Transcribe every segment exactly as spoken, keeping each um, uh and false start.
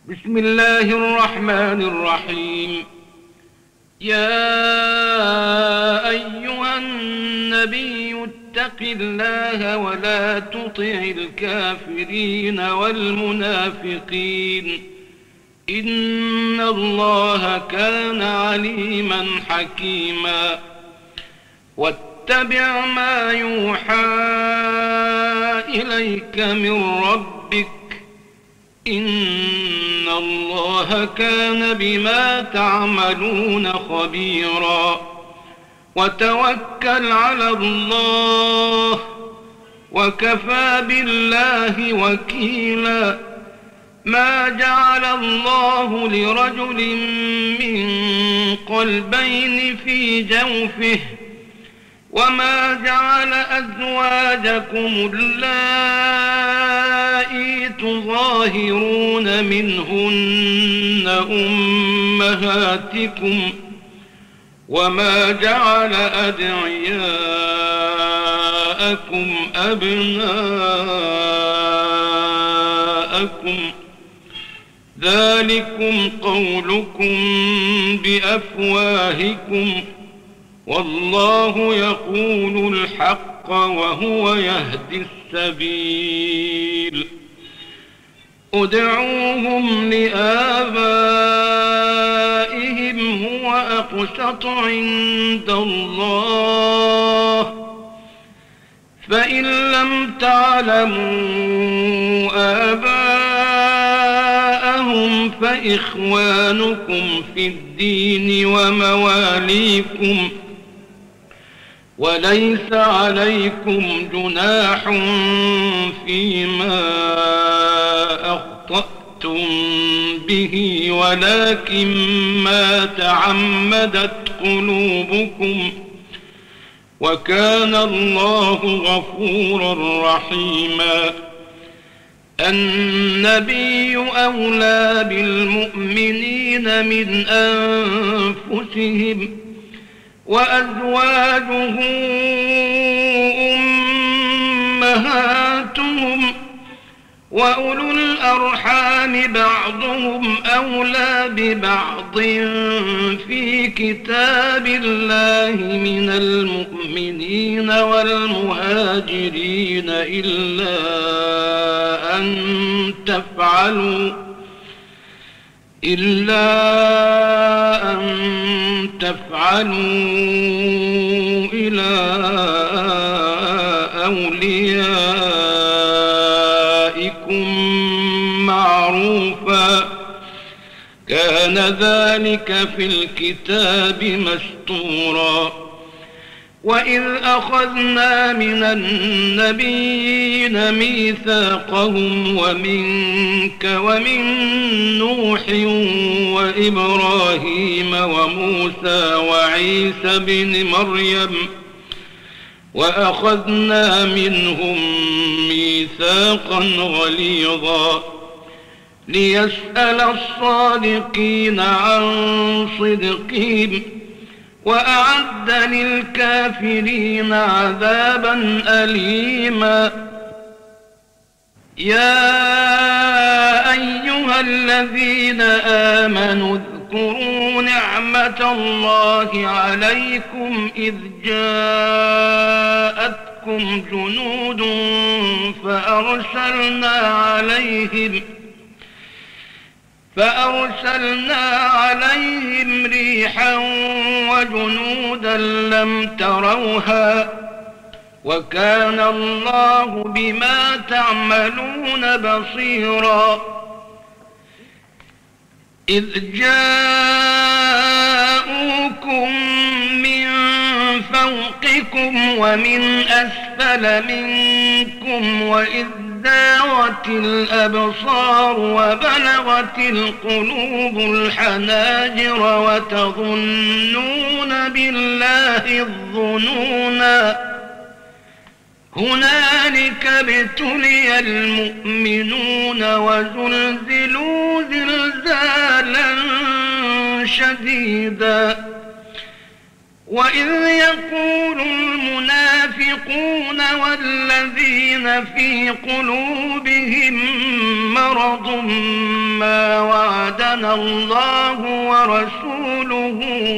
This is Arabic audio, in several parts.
بسم الله الرحمن الرحيم. يا أيها النبي اتق الله ولا تطع الكافرين والمنافقين إن الله كان عليما حكيما. واتبع ما يوحى إليك من ربك إن الله كان بما تعملون خبيرا. وتوكل على الله وكفى بالله وكيلا. ما جعل الله لرجل من قلبين في جوفه وما جعل أزواجكم اللائي تظاهرون منهن أمهاتكم وما جعل أدعياءكم أبناءكم ذلكم قولكم بأفواهكم والله يقول الحق وهو يهدي السبيل. ادعوهم لآبائهم هو أقسط عند الله فإن لم تعلموا آباءهم فإخوانكم في الدين ومواليكم وليس عليكم جناح فيما أخطأتم به ولكن ما تعمدت قلوبكم وكان الله غفورا رحيما. النبي أولى بالمؤمنين من أنفسهم وأزواجه أمهاتهم وأولو الأرحام بعضهم أولى ببعض في كتاب الله من المؤمنين والمهاجرين إلا أن تفعلوا إلا أن تفعلوا إلى أوليائكم معروفا كان ذلك في الكتاب مسطورا. وإذ أخذنا من النبيين ميثاقهم ومنك ومن نوح وإبراهيم وموسى وعيسى بن مريم وأخذنا منهم ميثاقا غليظا ليسأل الصادقين عن صدقهم وأعد للكافرين عذابا أليما. يا أيها الذين آمنوا اذكروا نعمة الله عليكم إذ جاءتكم جنود فأرسلنا عليهم فأرسلنا عليهم ريحا وجنودا لم تروها وكان الله بما تعملون بصيرا. إذ جاءوكم من فوقكم ومن أسفل منكم وإذ زاغت الأبصار وبلغت القلوب الحناجر وتظنون بالله الظنونا هنالك ابتلي المؤمنون وزلزلوا زلزالا شديدا. وإذ يقول المنافقون المنافقون والذين في قلوبهم مرض ما وعدنا الله ورسوله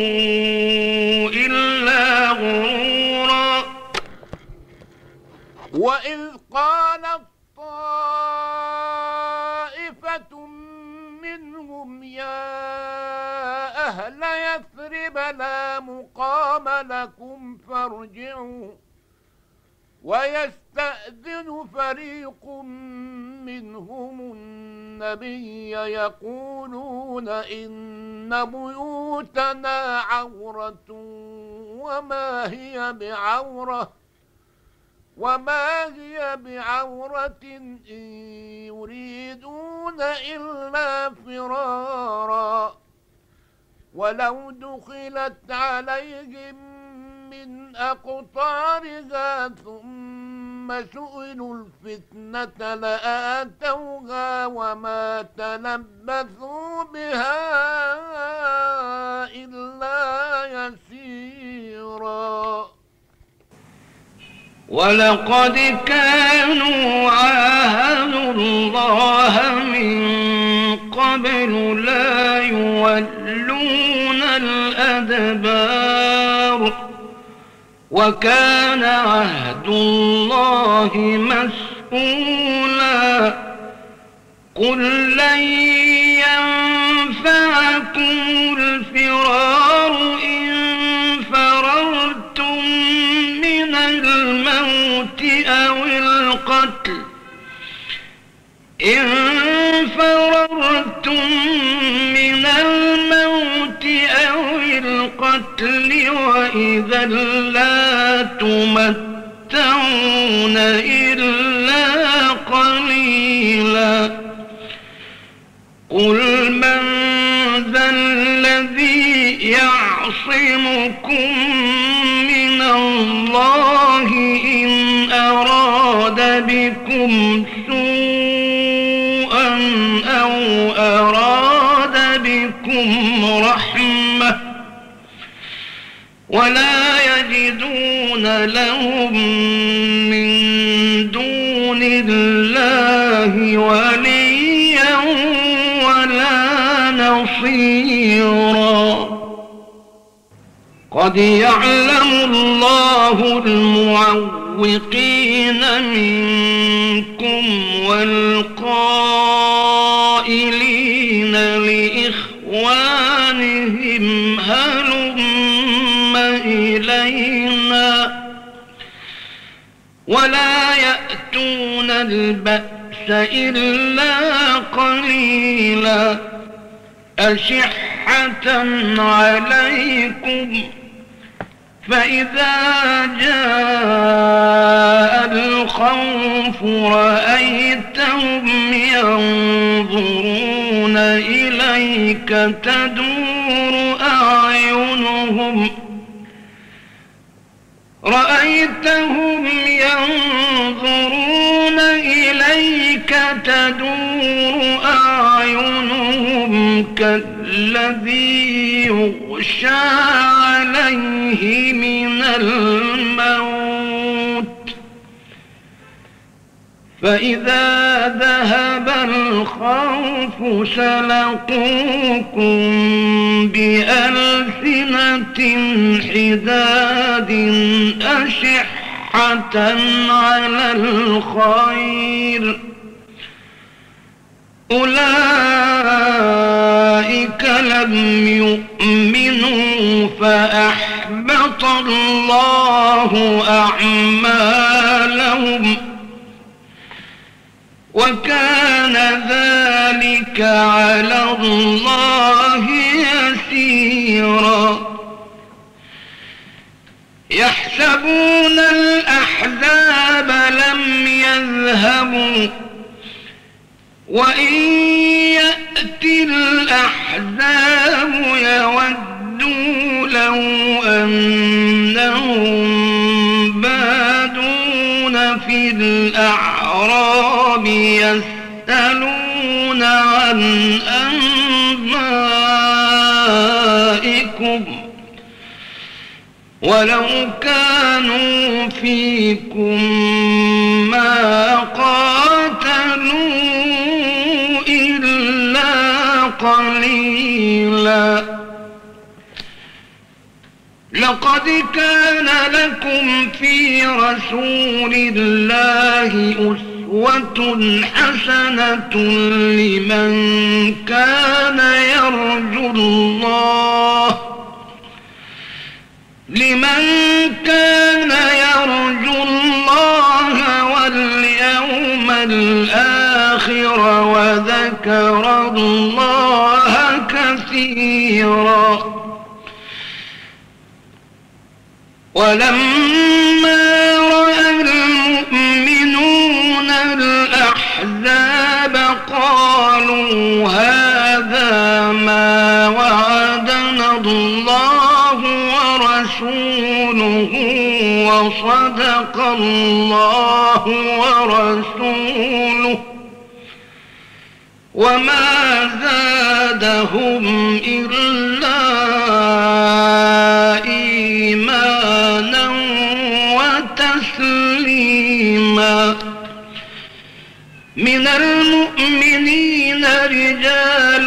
إلا غرورا. وإذ قالت طائفة منهم يا أهل يثرب لا مقام لكم فارجعوا ويستأذن فريق منهم النبي يقولون إن بيوتنا عورة وما هي بعورة وما هي بعورة إن يريدون إلا فرارا ولو دخلت عليهم من أقطارها ثم سئلوا الفتنة لآتوها وما تلبثوا بها إلا يسيرا. ولقد كانوا عاهدوا الله من قبل لا يولون الأدبار وكان عهد الله مسؤولا. قل لن ينفعكم الفرار إن فررتم من الموت أو القتل إن فررتم من الموت أو القتل وإذا لا تمتعون إلا قليلا. قل من ذا الذي يعصمكم من الله إن أراد بكم سوءا أو أراد بكم رحمة ولا يجدون لهم من دون الله وليا ولا نصيرا. قد يعلم الله المعوقين منكم والقائلين لإخوانهم هلم إلينا ولا يأتون البأس إلا قليلا أشحة عليكم فإذا جاء الخوف رأيتهم ينظرون إليك تدور أعينهم رأيتهم ينظرون إليك تدور أعينهم كالذي يغشى عليه من الموت فإذا ذهب الخوف سلقوكم بألسنة حداد أشحة على الخير أولئك لم يؤمنوا فأحبط الله أعمالهم وكان ذلك على الله يسيرا. يحسبون الأحزاب لم يذهبوا وإن يأتي الأحزاب يودوا لو أنهم بادون في الأعراب يسألون عن أنبائكم ولو كان كانوا فيكم ما قاتلوا إلا قليلا لقد كان لكم في رسول الله أسوة حسنة لمن كان يرجو الله لمن كان يرجو الله واليوم الآخر وذكر الله كثيرا ولما رأى المؤمنون الأحزاب قالوا هذا ما وعدنا الله ورسوله وصدق الله ورسوله وما زادهم إلا إيمانا وتسليما من المؤمنين رجال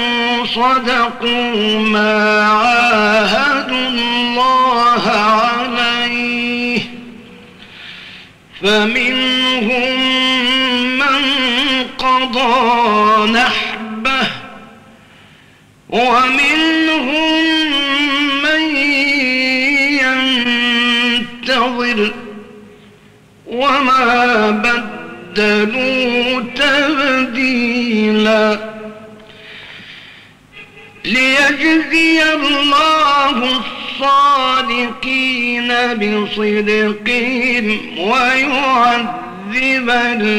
صدقوا ما عاهدوا الله عليه فمنهم من قضى نحبه ومنهم من ينتظر وما بدلوا تبديلا ليجزي الله الصادقين بصدقهم ويعذب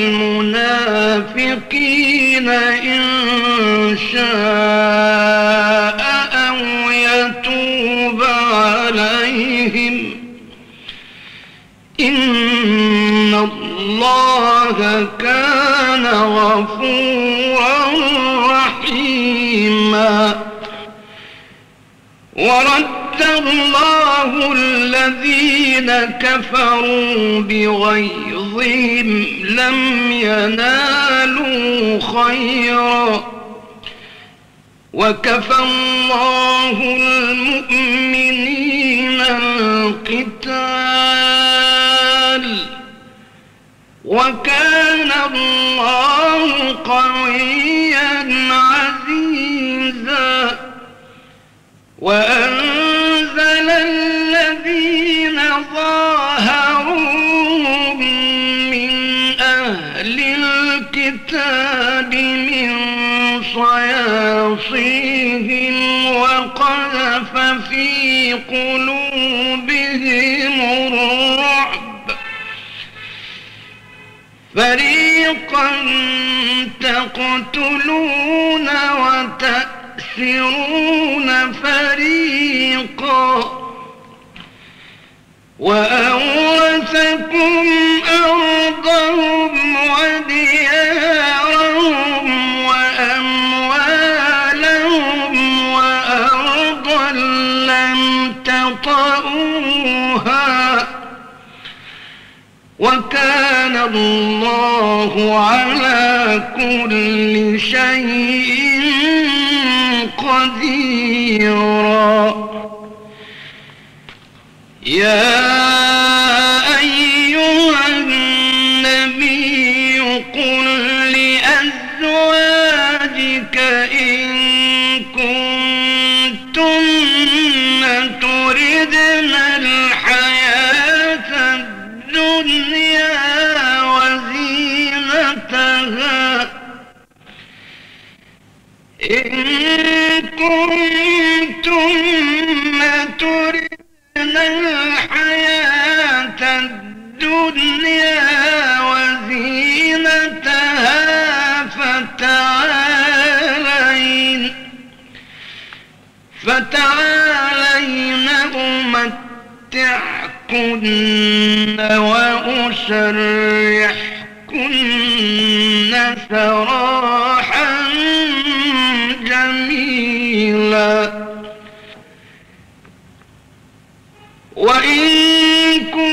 المنافقين إن شاء أو يتوب عليهم إن الله كان غفورا رحيما ورد الله الذين كفروا بغيظهم لم ينالوا خيرا وكفى الله المؤمنين القتال وكان الله قويا عزيزا وأنزل الذين ظاهروهم من أهل الكتاب من صياصيهم وقذف في قلوبهم الرعب فريقا تقتلون وتأسرون فريقا وأورثكم أرضهم وديارهم وأموالهم وأرضا لم تطئوها وكان الله على كل شيء قديرا يا أيها النبي قل لأزواجك إن كنتن تردن الحياة الدنيا وزينتها إن كنتن تردن الحياة الدنيا وزينتها فتعالين فتعالين أمتعكن وأسرحكن سراحا جميلا وإن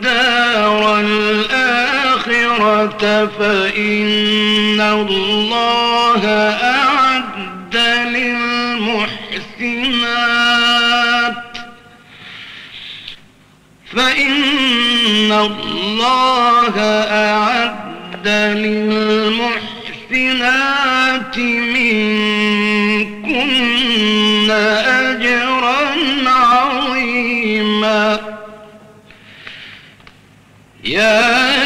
الدار الآخرة فإن الله أعد للمحسنات فإن الله أعد للمحسنات منكن أجرا عظيما. يا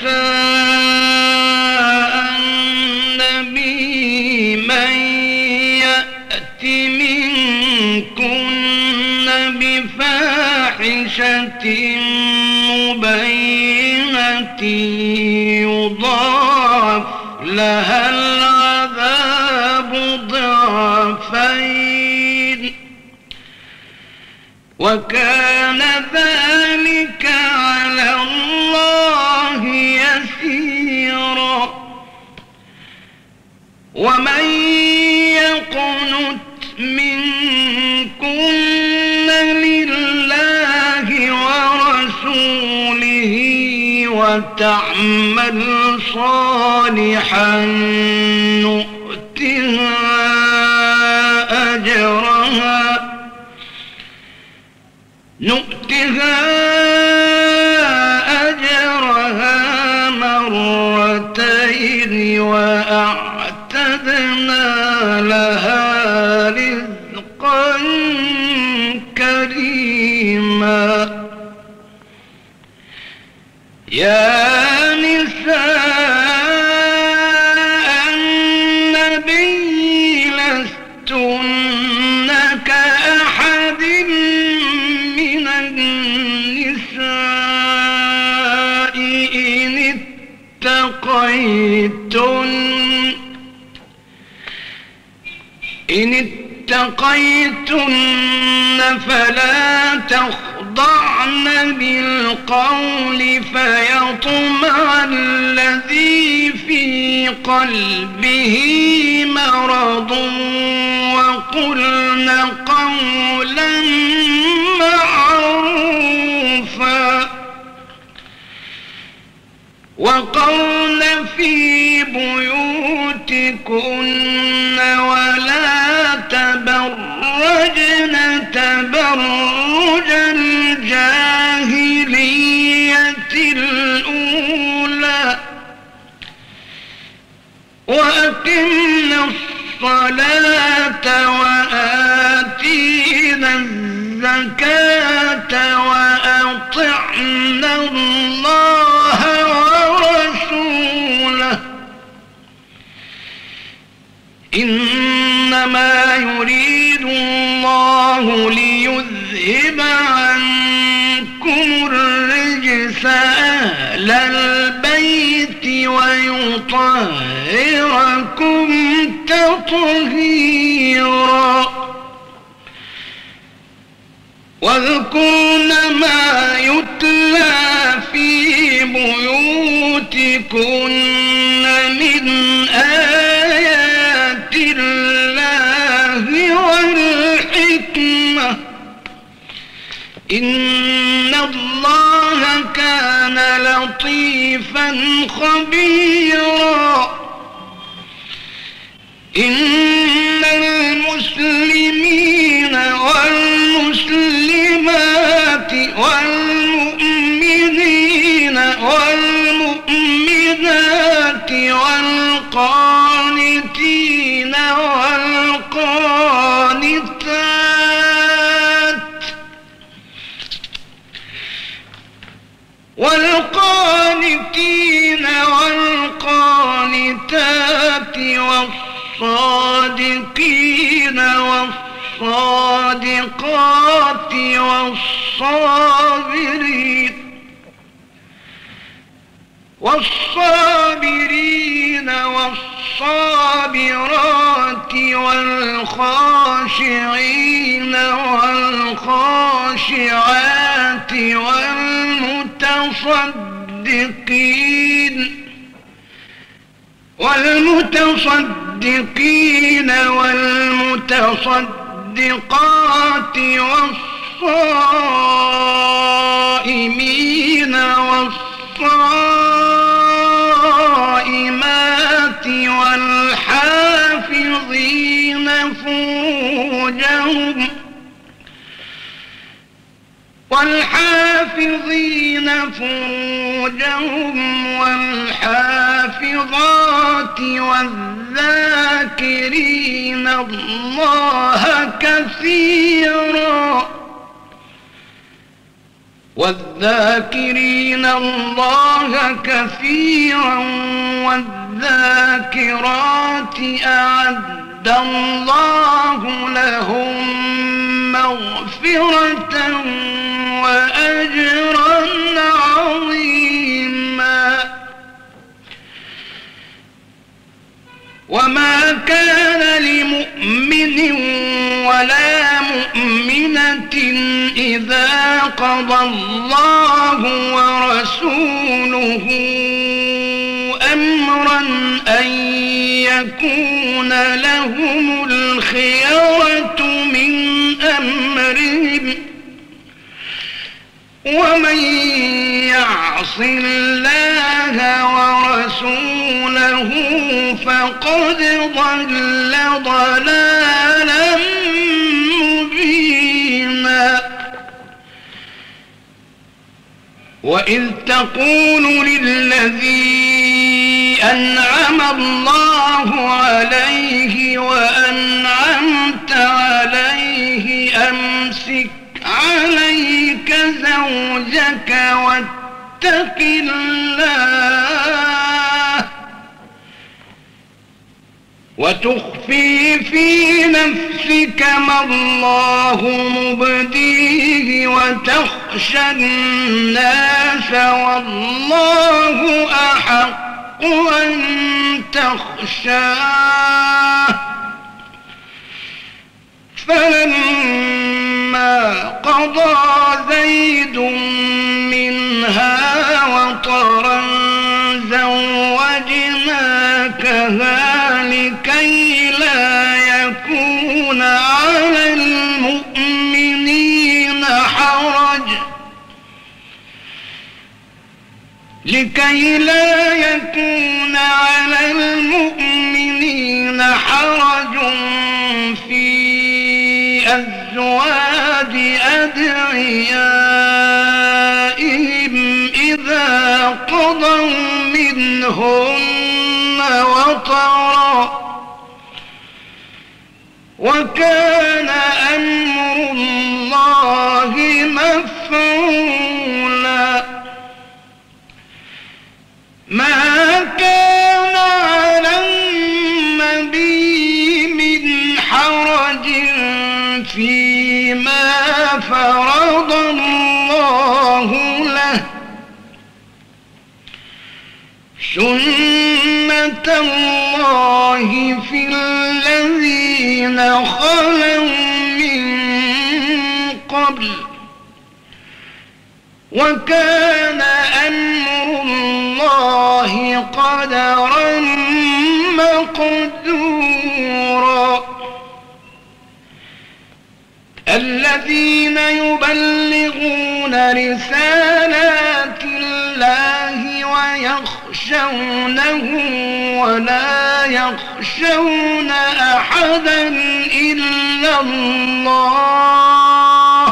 نساء النبي من يأت منكن بفاحشة مبينة يضاعف لها العذاب ضعفين وكان ذلك على الله يسيرا. ومن يقنت منكن لله ورسوله وتعمل صالحا نؤتها أجرها نؤتها أجرها مرتين وأعتدنا لها رزقا كريما. يا نساء النبي لستن كأحد من النساء إن اتقيتن إن اتقيتن فلا تخضعن بالقول فيطمع الذي في قلبه مرض وقلن قولا معروفا وقرن في بيوتكن ولا تبرجن تبرج الجاهلية الأولى وأقمنا الصلاة وآتينا الزكاة وأطعنا الله ورسوله إنما يريد الله ليذهب عنكم الرجس أهل البيت ويطهركم تطهيرا. واذكرن ما يتلى في بيوتكن من آيات الله والحكمة إن الله كان لطيفا خبيرا. إن المسلمين والمسلمات والمؤمنين والمؤمنات والقانتين والقانتات والقانتين والقانتات والصادقين والصادقات والصابرين والصابرين والصابرات والخاشعين والخاشعات والمتصدقين والمتصدقين والمتصدقات والصائمين والصائمات والحافظين فروجهم والحافظين فروجهم والحافظات والذاكرين الله كثيرا والذاكرين الله كثيرا والذاكرات أعد الله لهم مغفرة وأجرا عظيما. وما كان لمؤمن ولا مؤمنة إذا قضى الله ورسوله أمرا أن يكون لهم الخيرة من أمرهم ومن يعص الله ورسوله فقد ضل ضلالا مبينا. وإذ تقول للذي أنعم الله عليه وأنعمت عليه أمسك عليك زوجك واتق الله وتخفي في نفسك ما الله مبديه وتخشى الناس والله أحق أن تخشاه. فلما قضى زيد منها وطرا زوجناكها لكي لا يكون على المؤمنين حرج لكي لا يكون على المؤمنين حرج في أزواج أدعيائهم إذا قضوا منهن وطرا وكان أمر الله مفعولا. ما كان على النبي من حرج فيما فرض الله له سنة الله في الذين خلوا من قبل وكان أمر الله قدرا مقدورا. الذين يبلغون رسالات الله ويخشونه ولا يخشون أحدا إلا الله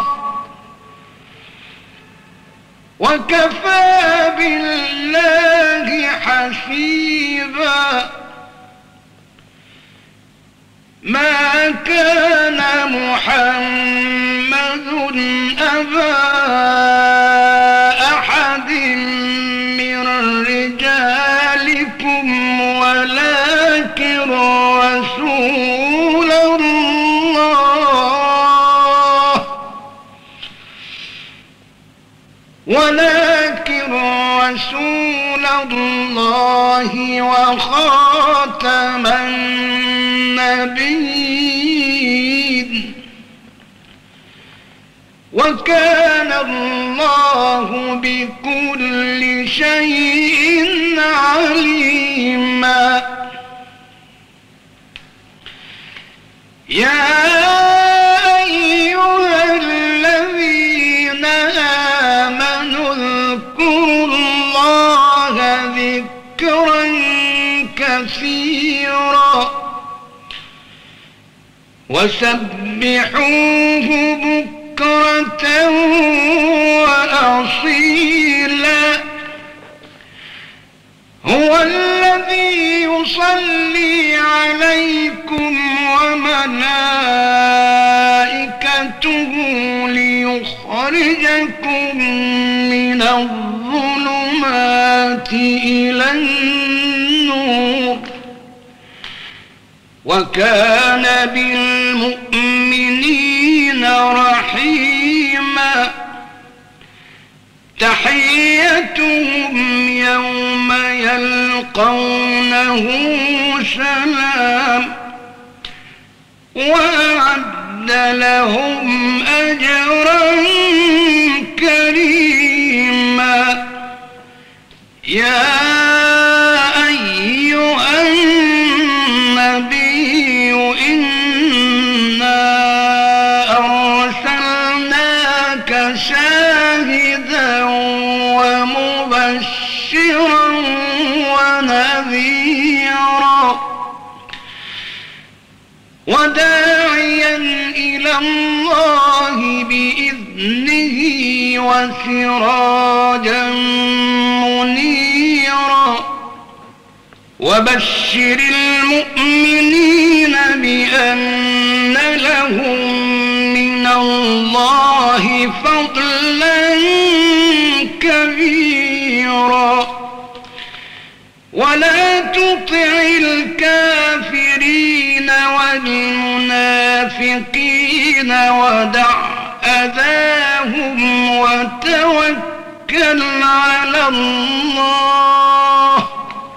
وكفى بالله حسيبا. ما كان محمد أبا أحد من رجالكم ولكن رسول الله ولكن رسول الله وخاتم النبيين وكان الله بكل شيء عليما. يا أيها الذين آمنوا واذكروا الله ذكرا كثيرا وسبحوه بكرة وأصيلا هو الذي يصلي عليكم وملائكته ليخرجكم من الظلمات إلى النور وكان بالمؤمنين رحيما تحيتهم يوم يلقونه سلام وأعد لهم أجرا كريما يا أيها النبي إنا أرسلناك شاهدا ومبشرا ونذيرا وداعيا إلى الله بإذنه وسراجا منيرا وبشر المؤمنين بأن لهم من الله فضلا كبيرا ولا تطع الكافرين والمنافقين ودع أذاهم وتوكل على الله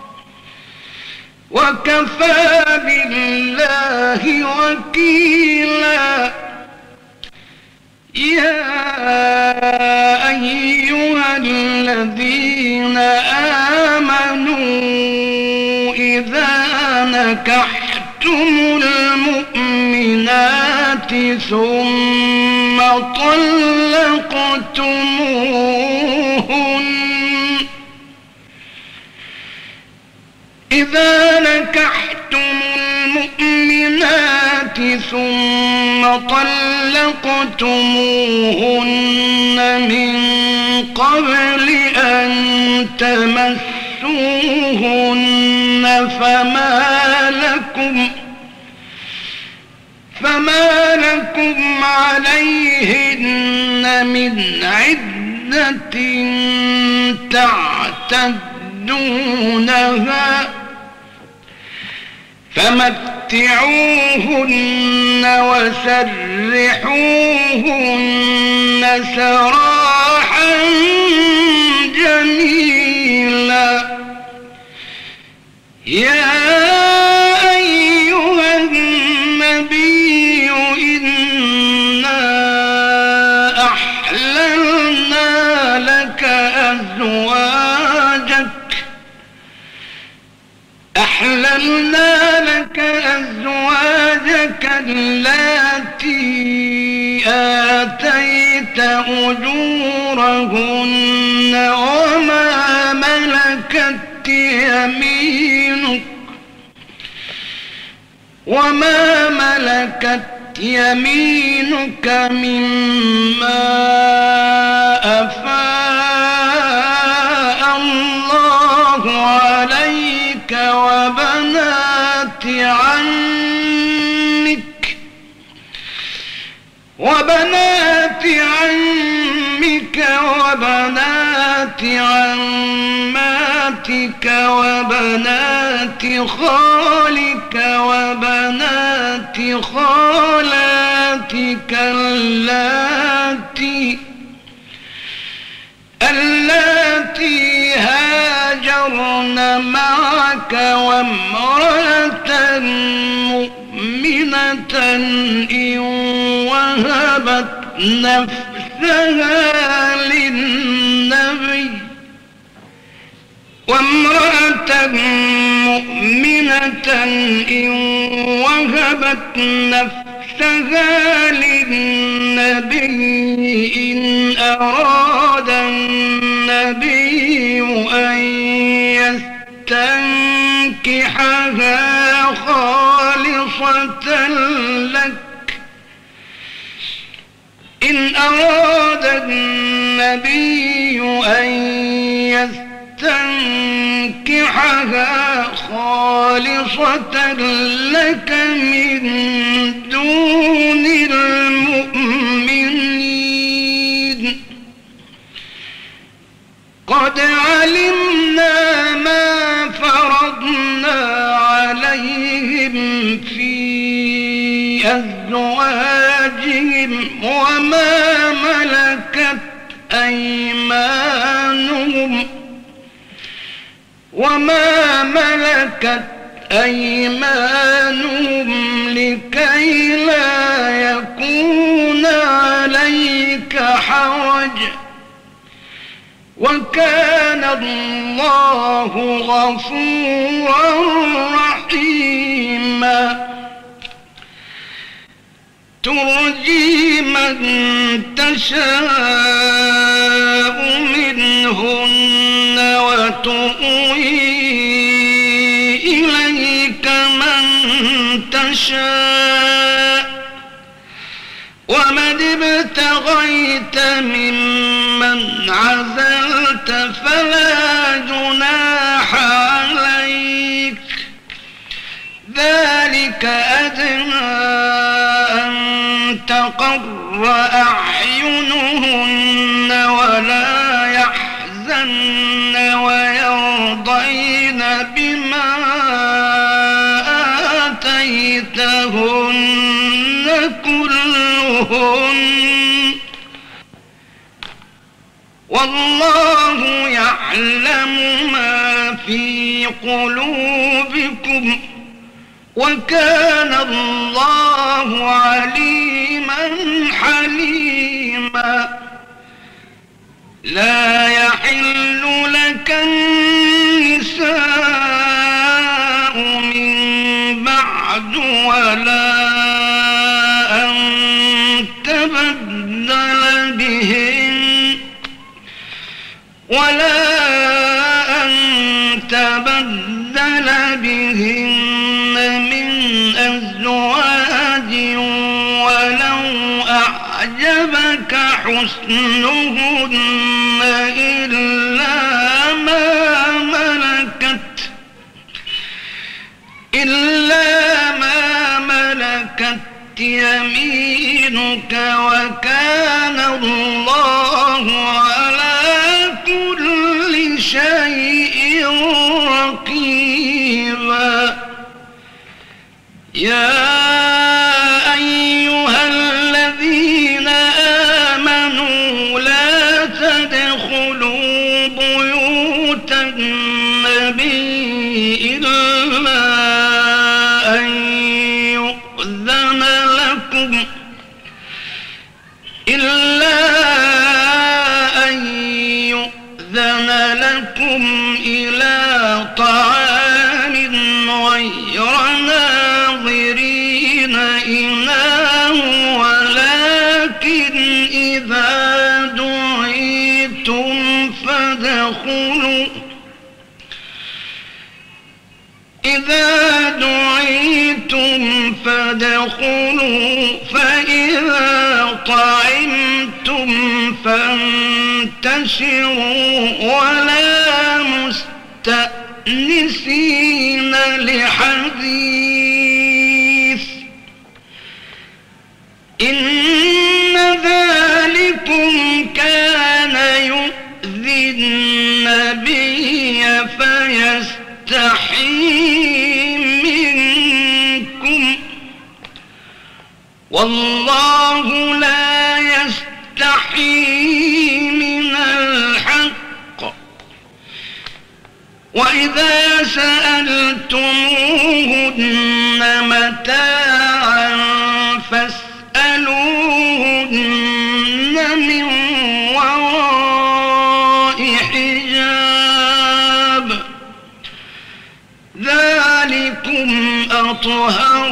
وكفى بالله وكيلا يا أيها الذين آمنوا إذا نكحتم المؤمنات ثم طلقتموهن إذا نكحتم المؤمنات ثم طلقتموهن من قبل أن تمسوهن فما لكم فما لكم عليهن من عدة تعتدونها فمتعوهن وسرحوهن سراحا جميلا يا أيها النبي إنا أحللنا لك أزواجك أحللنا لك أزواجك اللاتي آتيت أجورهن وما ملكت يمينك وما ملكت يمينك مما أفاء الله عليك وبنات عمك وبنات عمك وبنات عماتك وبنات خالك وبنات خالاتك اللاتي اللاتي هاجرن معك وامرأة مؤمنة إن وهبت نفسها للنبي وامرأة مؤمنة إن وهبت نفسها للنبي إن أراد النبي أن يستنكحها خالصة لك إن أراد النبي أن يستنكحها خالصة لك من دون المؤمنين قد علمنا ما فرضنا عليهم في أزواجهم وما ملكت أيمانهم وما ملكت أيمانهم لكي لا يكون عليك حرج وكان الله غفورا رحيما ترجي من تشاء منهن وتؤوي إليك من تشاء ومن ابتغيت ممن عزلت فلا جناح عليك ذلك أدنى أن تقر أعينهن ولا يحزن ويرضين بما آتيتهن كلهن والله يعلم ما في قلوبكم وكان الله عليما حليما لا يحل لك النساء من بعد ولا أن تبدل بهن ولا أن تبدل بهن من أزواج ولو أعجبك حسنهن إلا ما ملكت إلا ما ملكت يمينك وكان الله على كل شيء رقيبا يا أيها الذين آمنوا لا تدخلوا بيوت النبي إلا أن يؤذن لكم إلا أن يؤذن لكم إلى طعام غير ناظرين إناه ولكن إذا دعيتم فادخلوا إذا دعيتم فادخلوا فإذا طعمتم فانتشروا ولا مستأنسين لحديث إن ذلكم كان يؤذي النبي فيستحيي منكم والله لا يستحيي من الحق وإذا سألتموهن متاعا فاسألوهن من وراء حجاب ذلكم أطهر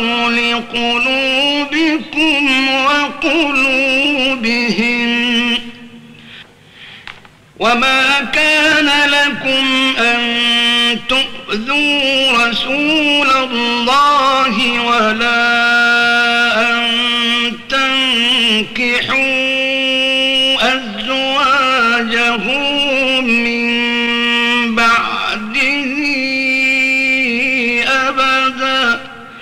لقلوبكم وقلوبهم وما كان لكم أن تؤذوا رسول الله ولا أن تنكحوا أزواجه من بعده أبدا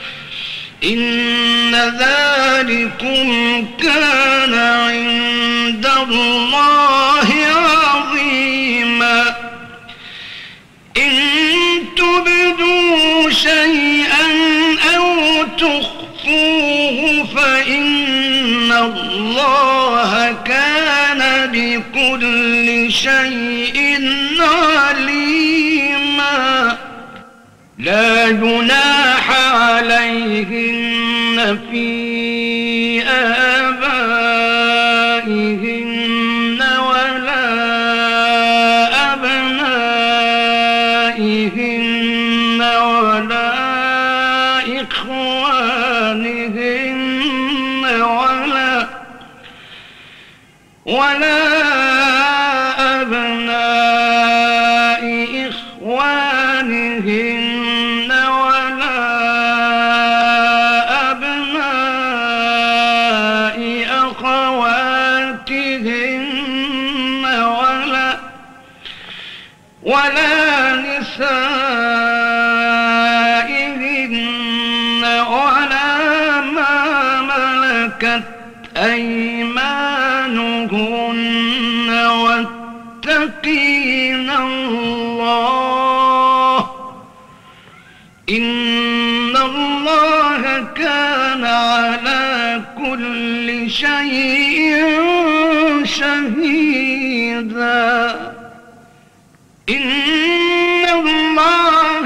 إن ذلكم كان عند الله عظيما إن تبدوا شيئا أو تخفوه فإن الله كان بكل شيء عليما لا جناح عليهن في آبائهن ولا أبنائهن ولا إخوانهن ولا ولا أبناء إخوانهن ولا أبناء أخواتهن ولا ولا نسائهن ولا ما ملكت أيمانهن واتقين الله إن الله كان على كل شيء شهيدا إن الله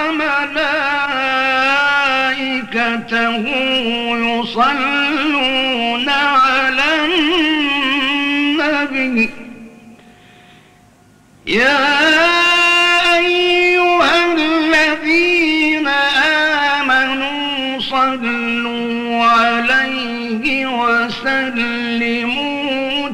وملائكته يصلون على النبي يا أيها الذين آمنوا صلوا عليه وسلموا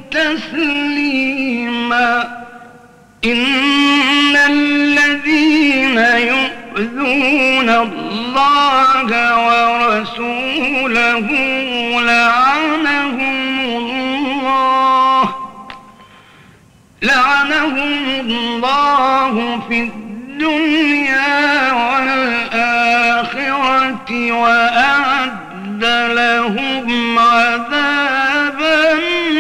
تسليما إن الذين يؤذون الله ورسوله لعنهم الله لعنهم الله في الدنيا والآخرة وأعد لهم عذابا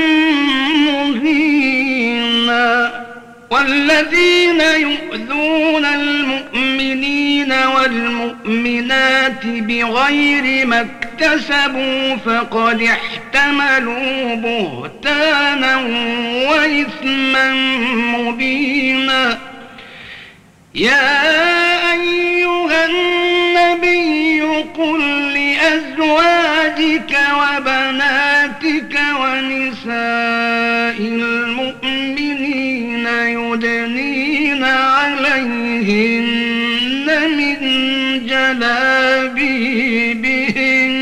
مهينا والذين يؤذون المؤمنين والمؤمنات بغير ما اكتسبوا فقد احتملوا بهتانا وإثما مبينا يا أيها النبي قل لأزواجك وبناتك ونساء المؤمنين يدنين عليهن من جلابيبهن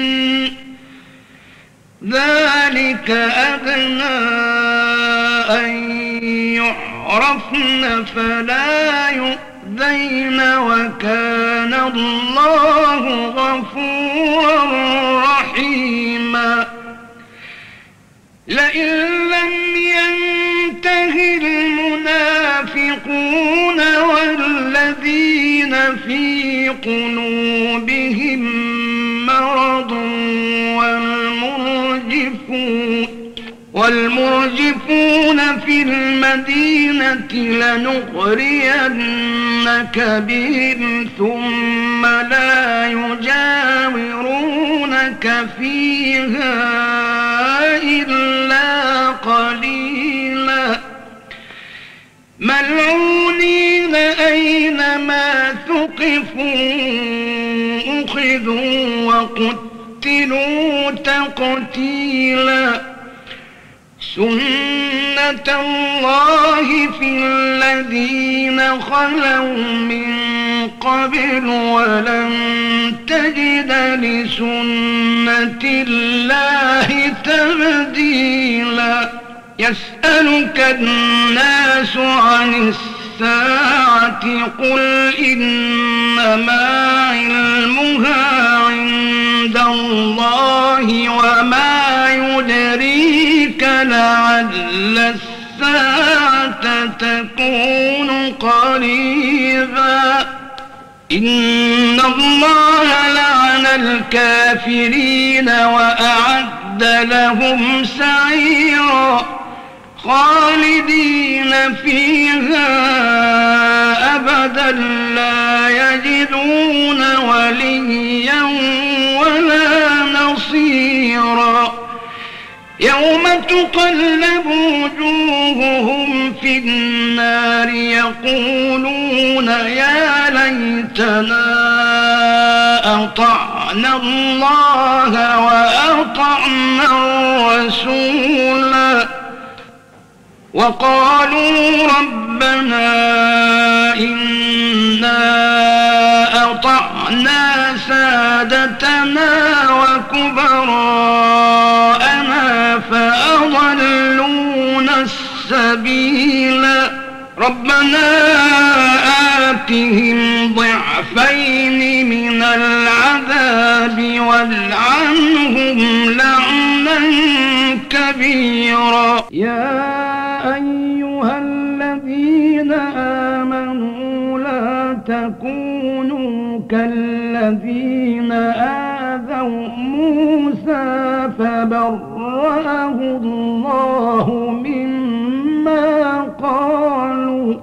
ذلك أدنى أن يعرفن فلا يؤذين وكان الله غفورا رحيما لئن لم ينته المنافقون والذين في قلوبهم مرض والمرجفون والمرجفون في المدينة لنغرينك بهم ثم لا يجاورونك فيها إلا قليلا ملعونين أينما ثقفوا أخذوا وقتلوا تقتيلا سنة الله في الذين خلوا من قبل ولن تجد لسنة الله تبديلا يسألك الناس عن الساعة قل إنما علمها عند الله وما يدريك لعل الساعة تكون قريبا إن الله لعن الكافرين وأعد لهم سعيرا خالدين فيها أبدا لا يجدون وليا ولا نصيرا يوم تقلب وجوههم في النار يقولون يا ليتنا أطعنا الله وأطعنا الرسولا وقالوا ربنا إنا أطعنا سادتنا وكبراءنا فأضلونا السبيلا ربنا آتهم ضعفين من العذاب والعنهم لعنا كبيرا يا أيها الذين آمنوا لا تكونوا كالذين آذوا موسى فبرأه الله مما قالوا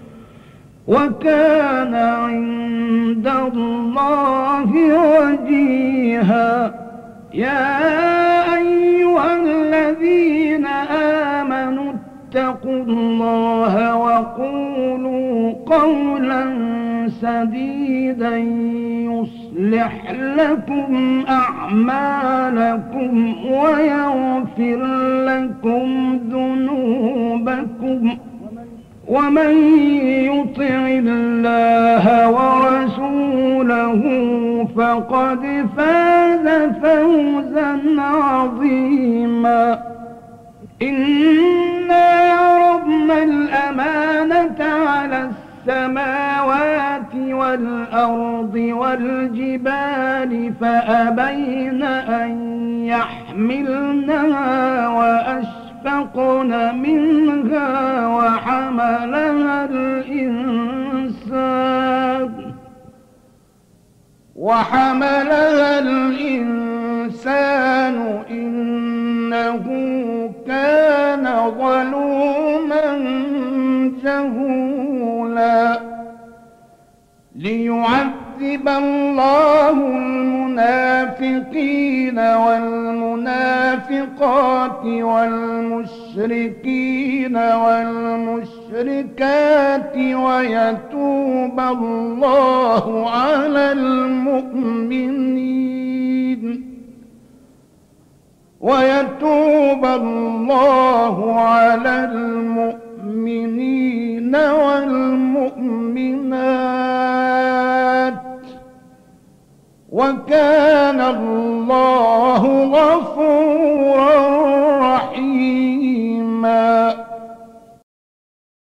وكان عند الله وجيها يا أيها الذين آمنوا اتقوا الله وقولوا قولا سديدا يصلح لكم أعمالكم ويغفر لكم ذنوبكم ومن يطع الله ورسوله فقد فاز فوزا عظيما إنا عرضنا الأمانة على السماوات والأرض والجبال فأبين أن يحملنها وأشفقن منها وحملها الإنسان وحملها الإنسان إنه كان ظلوما جهولا ليعذب الله المنافقين والمنافقات والمشركين والمشركات ويتوب الله على المؤمنين ويتوب الله على المؤمنين والمؤمنات وكان الله غفورا